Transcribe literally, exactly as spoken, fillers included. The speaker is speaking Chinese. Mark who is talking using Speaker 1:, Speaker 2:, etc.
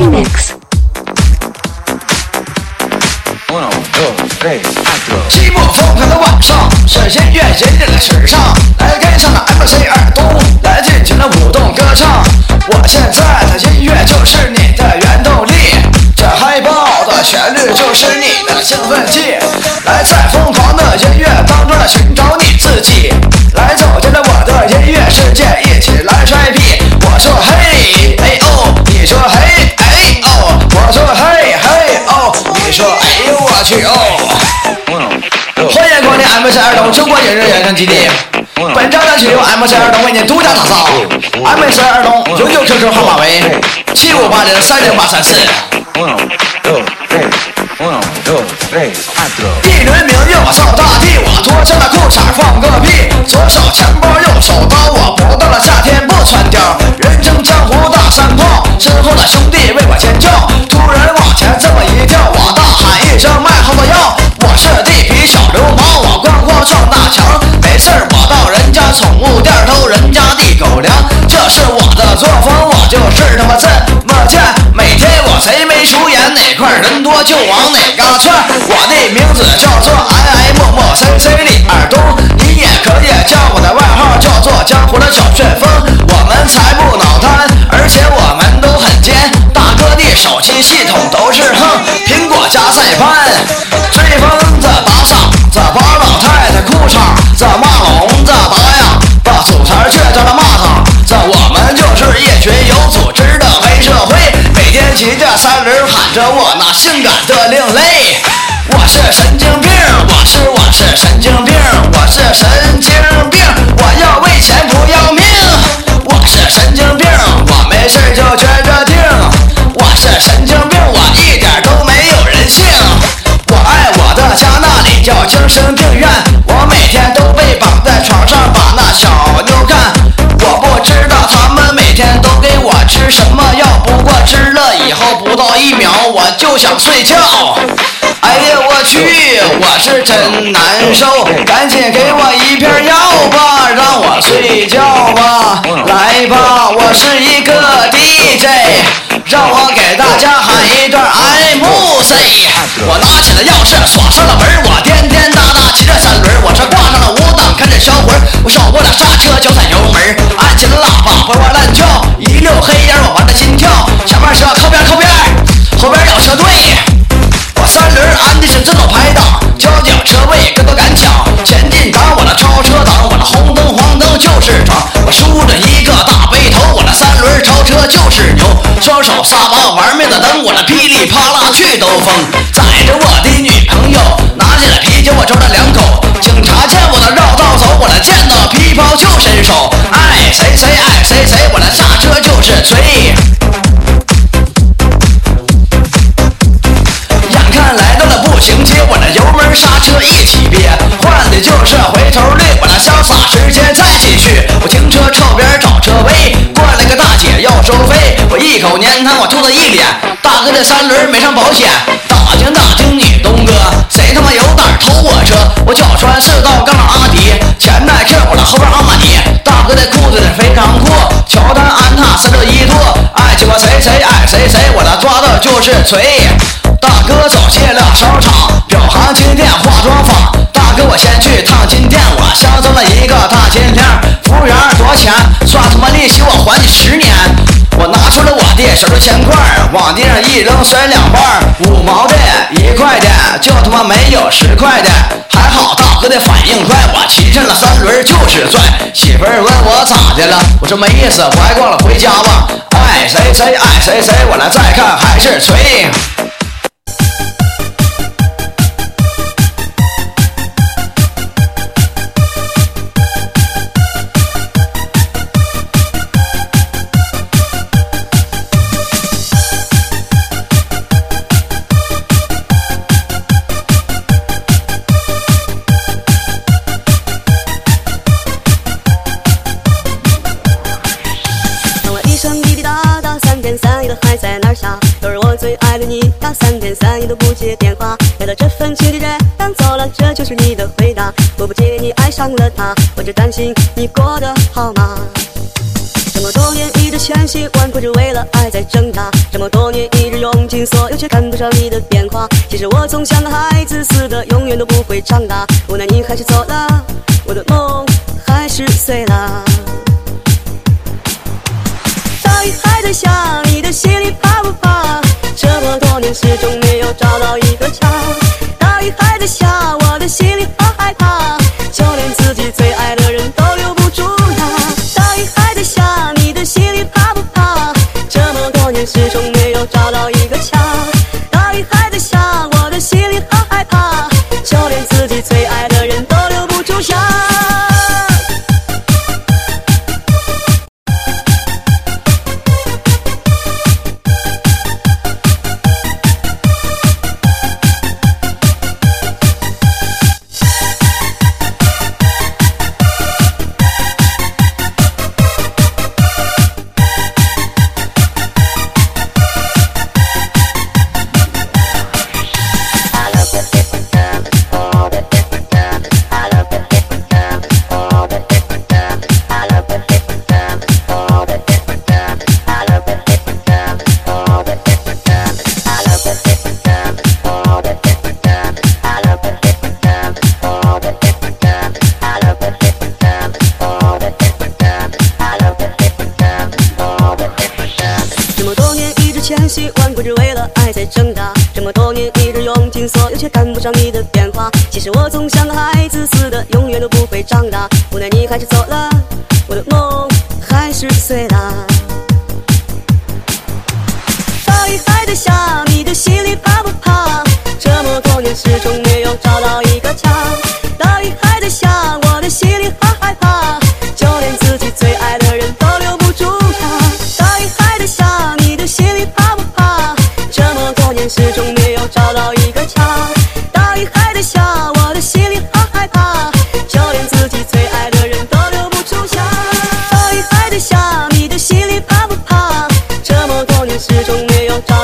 Speaker 1: Remix。
Speaker 2: 寂寞疯狂的晚上，是音乐引领了时尚，来跟上了 M C 耳东，来尽情的舞动歌唱。我现在的音乐就是你的原动力，这嗨爆的旋律就是你的兴奋剂，来在疯狂的音乐当中来寻找你自己，来走进了我的音乐世界，一起来吹屁。我说嘿哎哦，你说嘿哎哦，我说嘿嘿哦，你说哎呦我去哦。欢迎光临 M C 儿童中国影视原声基地，本张单曲由 M C 儿童为您独家打造。M C 儿童永久 Q Q 号码为七五八零三零八三四。一轮明月我扫大地，我脱下了裤衩放个屁，左手钱包右手刀，我不到了夏天不穿貂，人称江湖大山炮，身后的兄弟为我尖叫，突然往前这么一跳，我大喊一声卖好的药，我是地痞小流氓，我咣咣撞大墙，没事儿我到人家宠物店偷人家的狗粮，这是我的作风，我就是他妈这么贱，每天我谁没出演哪块人多就往哪嘎窜，我的名字叫做 I I 默默 C C 李耳东，你也可以叫我的外号叫做江湖的小旋风，我们才不脑瘫，而且我们都很尖，大哥的手机系统都是哼苹果加塞班，追风子打赏子把老太太裤衩这骂聋子打呀，把祖财却叫他骂他，这我们就是一群有组织的黑社会，每天骑着三轮喊着我那性感的另类，我是神经病，我是我是神经病，我是神经病，我要为钱不要命，我是神经病，我没事就撅着腚，我是神经病，我一点都没有人性，我爱我的家那里叫精神病院，我每天都被绑在床上把那小妞干，我不知道他们每天都给我吃什么药，不过吃了以后不到一秒我就想睡觉，哎呀我去，我是真难受，赶紧给我一片药吧，让我睡觉吧，来吧，我是一个 D J， 让我给大家喊一段 M C， 我拿起了钥匙锁上了门，我颠颠哒哒骑着三轮，我是挂上了五档看着销魂，我手握了刹车脚踩油门，按起了喇叭活蹦乱跳，一溜黑烟我玩的心跳，前面车靠边靠边，后边有车队，我三轮安的是自动排档，交警车位跟都敢抢，前进档我的超车档，我的红灯黄灯就是闯，我梳着一个大背头，我的三轮超车就是牛，双手撒把玩命的蹬，我的噼里啪啦去兜风，载着我的女朋友，拿起了啤酒我抽了两口，警察见我的绕道走，我的见到皮包就伸手，爱谁谁爱谁谁，我的刹车就是吹。来到了步行街，我的油门刹车一起憋，换的就是回头率，我的潇洒时间再继续，我停车靠边找车位，过来个大姐要收费，我一口粘汤我吐了一脸，大哥的三轮没上保险，打听打听你东哥，谁他妈有胆偷我车，我脚穿四道杠阿迪，前耐克我的后边阿玛尼，大哥的裤子非常酷，乔丹安踏三六一度，爱情我谁谁爱谁谁，我的抓的就是锤。大哥走进了商场，表行金店化妆坊，大哥我先去趟金店，我相中了一个大金链，服务员多少钱？算他妈利息我还你十年。我拿出了我的十六千块，往地上一扔摔两半，五毛的一块的，就他妈没有十块的。还好大哥的反应快，我骑上了三轮就是拽。媳妇儿问我咋的了，我说没意思，不爱逛了，回家吧。爱谁谁爱谁谁，我来再看还是吹。
Speaker 3: 还在哪儿下？都是我最爱的你呀，三天三夜都不接电话。来到这份情的人赶走了，这就是你的回答。我不介意你爱上了他，我只担心你过得好吗？ 这么多年一直千辛万苦，只为了爱在挣扎。这么多年一直用尽所有，却赶不上你的变化。其实我总像个孩子似的，永远都不会长大。无奈你还是走了，我的梦还是碎了。大雨还在下，你的心里怕不怕？这么多年始终没有找到一个家。大雨还在下，我的心里好害怕，就连自己最爱的人都留不住呀。大雨还在下，你的心里怕不怕？这么多年始终没有找到一个家。大雨还在下，我的心里好害怕，就连自己最爱的人都留不住呀。千辛万苦，只为了爱在挣扎。这么多年一直用尽所有，却赶不上你的变化。其实我总像个孩子似的，永远都不会长大。无奈你还是走了，我的梦还是碎了。大雨还在下，你的心里怕不怕？这么多年始终没有找到一个家。大雨还在下，我的心里好害怕，就连自己最爱的人都留不住呀。大雨还在下，你的心里怕不怕？这么多年始终没有找到一个家。大雨还在下，我的心里好害怕，就连自己最爱的人都留不住呀。大雨还在下，你的心里怕不怕？这么多年始终没有找